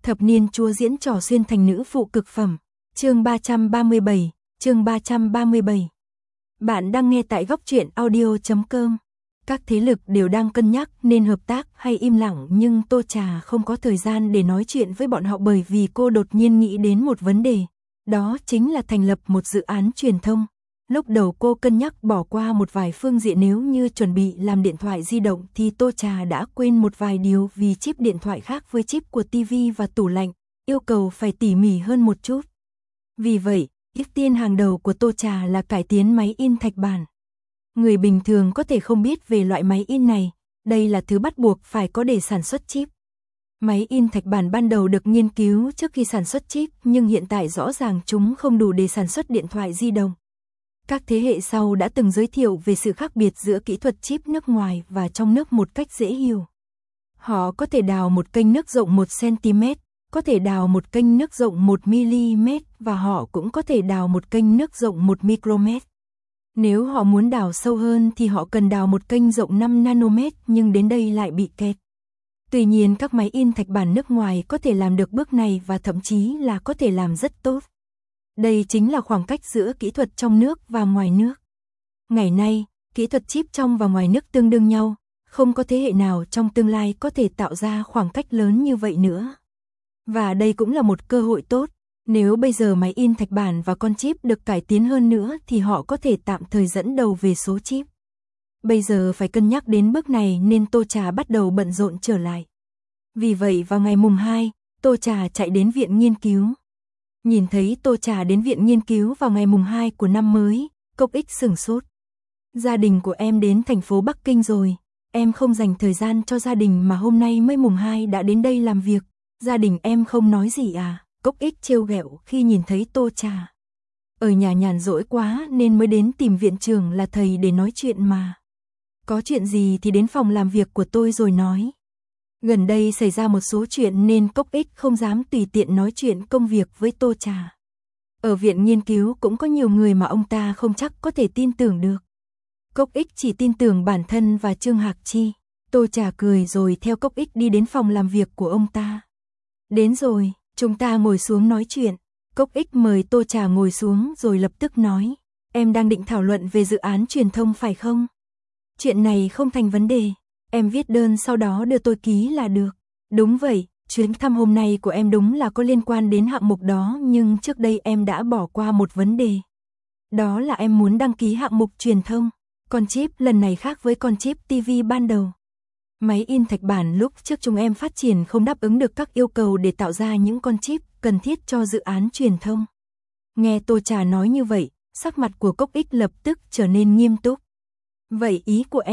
Thập niên chúa diễn trò xuyên thành nữ phụ cực phẩm. Chương 337. Bạn đang nghe tại goctruyện.audio.com. Các thế lực đều đang cân nhắc nên hợp tác hay im lặng, nhưng Tô Trà không có thời gian để nói chuyện với bọn họ bởi vì cô đột nhiên nghĩ đến một vấn đề. Đó chính là thành lập một dự án truyền thông. Lúc đầu cô cân nhắc bỏ qua một vài phương diện, nếu như chuẩn bị làm điện thoại di động thì Tô Trà đã quên một vài điều vì chip điện thoại khác với chip của TV và tủ lạnh, yêu cầu phải tỉ mỉ hơn một chút. Vì vậy, ưu tiên hàng đầu của Tô Trà là cải tiến máy in thạch bản. Người bình thường có thể không biết về loại máy in này, đây là thứ bắt buộc phải có để sản xuất chip. Máy in thạch bản ban đầu được nghiên cứu trước khi sản xuất chip, nhưng hiện tại rõ ràng chúng không đủ để sản xuất điện thoại di động. Các thế hệ sau đã từng giới thiệu về sự khác biệt giữa kỹ thuật chip nước ngoài và trong nước một cách dễ hiểu. Họ có thể đào một kênh nước rộng 1 cm, có thể đào một kênh nước rộng 1 mm và họ cũng có thể đào một kênh nước rộng 1 micromet. Nếu họ muốn đào sâu hơn thì họ cần đào một kênh rộng 5 nanomet, nhưng đến đây lại bị kẹt. Tuy nhiên các máy in thạch bản nước ngoài có thể làm được bước này và thậm chí là có thể làm rất tốt. Đây chính là khoảng cách giữa kỹ thuật trong nước và ngoài nước. Ngày nay, kỹ thuật chip trong và ngoài nước tương đương nhau, không có thế hệ nào trong tương lai có thể tạo ra khoảng cách lớn như vậy nữa. Và đây cũng là một cơ hội tốt. Nếu bây giờ máy in thạch bản và con chip được cải tiến hơn nữa thì họ có thể tạm thời dẫn đầu về số chip. Bây giờ phải cân nhắc đến bước này nên Tô Trà bắt đầu bận rộn trở lại. Vì vậy vào ngày mùng 2, Tô Trà chạy đến viện nghiên cứu. Nhìn thấy Tô Trà đến viện nghiên cứu vào ngày mùng 2 của năm mới, Cốc Ích sửng sốt. Gia đình của em đến thành phố Bắc Kinh rồi, em không dành thời gian cho gia đình mà hôm nay mới mùng 2 đã đến đây làm việc, gia đình em không nói gì à? Cốc Ích trêu ghẹo khi nhìn thấy Tô Trà. Ở nhà nhàn rỗi quá nên mới đến tìm viện trưởng là thầy để nói chuyện mà. Có chuyện gì thì đến phòng làm việc của tôi rồi nói. Gần đây xảy ra một số chuyện nên Cốc Ích không dám tùy tiện nói chuyện công việc với Tô Trà. Ở viện nghiên cứu cũng có nhiều người mà ông ta không chắc có thể tin tưởng được. Cốc Ích chỉ tin tưởng bản thân và Trương Hạc Chi. Tô Trà cười rồi theo Cốc Ích đi đến phòng làm việc của ông ta. Đến rồi, chúng ta ngồi xuống nói chuyện. Cốc Ích mời Tô Trà ngồi xuống rồi lập tức nói. Em đang định thảo luận về dự án truyền thông phải không? Chuyện này không thành vấn đề. Em viết đơn sau đó đưa tôi ký là được. Đúng vậy, chuyến thăm hôm nay của em đúng là có liên quan đến hạng mục đó, nhưng trước đây em đã bỏ qua một vấn đề. Đó là em muốn đăng ký hạng mục truyền thông. Con chip lần này khác với con chip TV ban đầu. Máy in thạch bản lúc trước chúng em phát triển không đáp ứng được các yêu cầu để tạo ra những con chip cần thiết cho dự án truyền thông. Nghe Tô Trà nói như vậy, sắc mặt của Cốc Ích lập tức trở nên nghiêm túc. Vậy ý của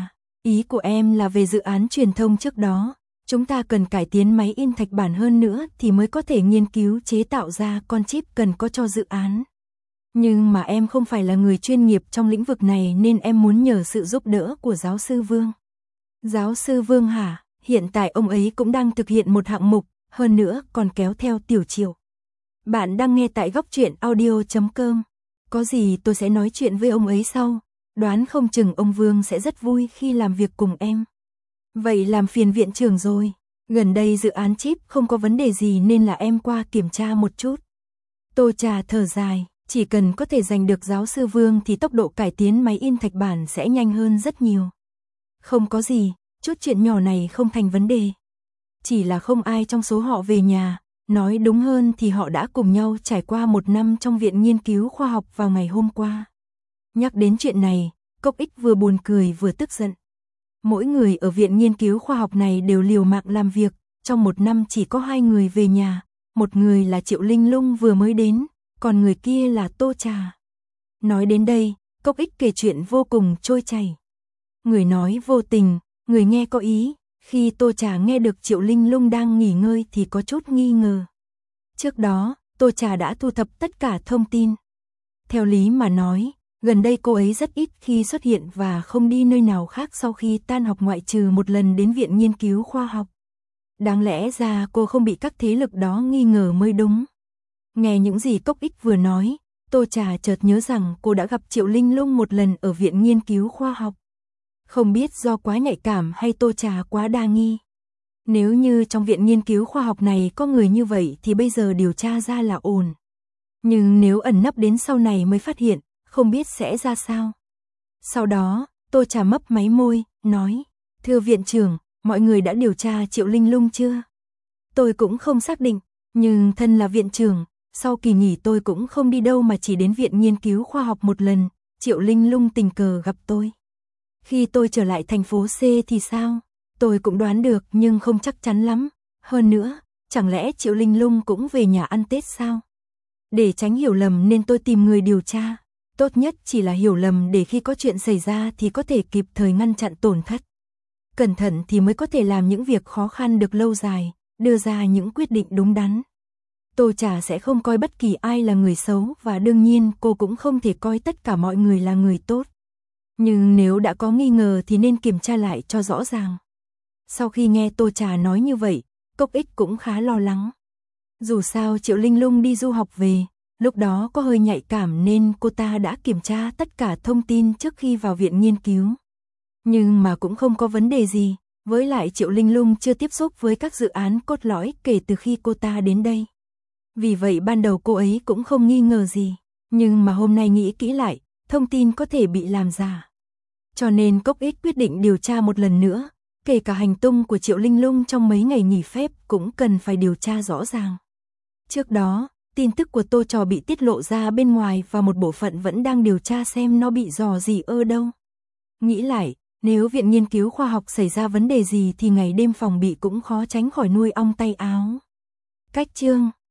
em là về dự án truyền thông trước đó, chúng ta cần cải tiến máy in thạch bản hơn nữa thì mới có thể nghiên cứu chế tạo ra con chip cần có cho dự án. Nhưng mà em không phải là người chuyên nghiệp trong lĩnh vực này nên em muốn nhờ sự giúp đỡ của giáo sư Vương. Giáo sư Vương hả? Hiện tại ông ấy cũng đang thực hiện một hạng mục, hơn nữa còn kéo theo Tiểu Triệu. Bạn đang nghe tại goctruyện.audio.com. Có gì tôi sẽ nói chuyện với ông ấy sau. Đoán không chừng ông Vương sẽ rất vui khi làm việc cùng em. Vậy làm phiền viện trưởng rồi. Gần đây dự án chip không có vấn đề gì nên là em qua kiểm tra một chút. Tô Trà thở dài, chỉ cần có thể giành được giáo sư Vương thì tốc độ cải tiến máy in thạch bản sẽ nhanh hơn rất nhiều. Không có gì, chút chuyện nhỏ này không thành vấn đề. Chỉ là không ai trong số họ về nhà, nói đúng hơn thì họ đã cùng nhau trải qua một năm trong viện nghiên cứu khoa học vào ngày hôm qua. Nhắc đến chuyện này, Cốc Ích vừa buồn cười vừa tức giận. Mỗi người ở viện nghiên cứu khoa học này đều liều mạng làm việc, trong một năm chỉ có 2 người về nhà, một người là Triệu Linh Lung vừa mới đến, còn người kia là Tô Trà. Nói đến đây, Cốc Ích kể chuyện vô cùng trôi chảy. Người nói vô tình, người nghe có ý, khi Tô Trà nghe được Triệu Linh Lung đang nghỉ ngơi thì có chút nghi ngờ. Trước đó, Tô Trà đã thu thập tất cả thông tin. Theo lý mà nói, gần đây cô ấy rất ít khi xuất hiện và không đi nơi nào khác sau khi tan học ngoại trừ một lần đến viện nghiên cứu khoa học. Đáng lẽ ra cô không bị các thế lực đó nghi ngờ mới đúng. Nghe những gì Cốc Ích vừa nói, Tô Trà chợt nhớ rằng cô đã gặp Triệu Linh Lung một lần ở viện nghiên cứu khoa học. Không biết do quá nhạy cảm hay Tô Trà quá đa nghi. Nếu như trong viện nghiên cứu khoa học này có người như vậy thì bây giờ điều tra ra là ổn. Nhưng nếu ẩn nấp đến sau này mới phát hiện, không biết sẽ ra sao. Sau đó, Tô Trà mấp máy môi, nói, thưa viện trưởng, mọi người đã điều tra Triệu Linh Lung chưa? Tôi cũng không xác định, nhưng thân là viện trưởng, sau kỳ nghỉ tôi cũng không đi đâu mà chỉ đến viện nghiên cứu khoa học một lần, Triệu Linh Lung tình cờ gặp tôi. Khi tôi trở lại thành phố C thì sao? Tôi cũng đoán được nhưng không chắc chắn lắm. Hơn nữa, chẳng lẽ Triệu Linh Lung cũng về nhà ăn Tết sao? Để tránh hiểu lầm nên tôi tìm người điều tra. Tốt nhất chỉ là hiểu lầm để khi có chuyện xảy ra thì có thể kịp thời ngăn chặn tổn thất. Cẩn thận thì mới có thể làm những việc khó khăn được lâu dài, đưa ra những quyết định đúng đắn. Tô Trà sẽ không coi bất kỳ ai là người xấu và đương nhiên cô cũng không thể coi tất cả mọi người là người tốt. Nhưng nếu đã có nghi ngờ thì nên kiểm tra lại cho rõ ràng. Sau khi nghe Tô Trà nói như vậy, Cốc Ích cũng khá lo lắng. Dù sao Triệu Linh Lung đi du học về, lúc đó có hơi nhạy cảm nên cô ta đã kiểm tra tất cả thông tin trước khi vào viện nghiên cứu. Nhưng mà cũng không có vấn đề gì, với lại Triệu Linh Lung chưa tiếp xúc với các dự án cốt lõi kể từ khi cô ta đến đây. Vì vậy ban đầu cô ấy cũng không nghi ngờ gì, nhưng mà hôm nay nghĩ kỹ lại, thông tin có thể bị làm giả. Cho nên Cốc Ích quyết định điều tra một lần nữa, kể cả hành tung của Triệu Linh Lung trong mấy ngày nghỉ phép cũng cần phải điều tra rõ ràng. Trước đó, tin tức của Tô Trò bị tiết lộ ra bên ngoài và một bộ phận vẫn đang điều tra xem nó bị rò rỉ ở đâu. Nghĩ lại, nếu viện nghiên cứu khoa học xảy ra vấn đề gì thì ngày đêm phòng bị cũng khó tránh khỏi nuôi ong tay áo. Cách chương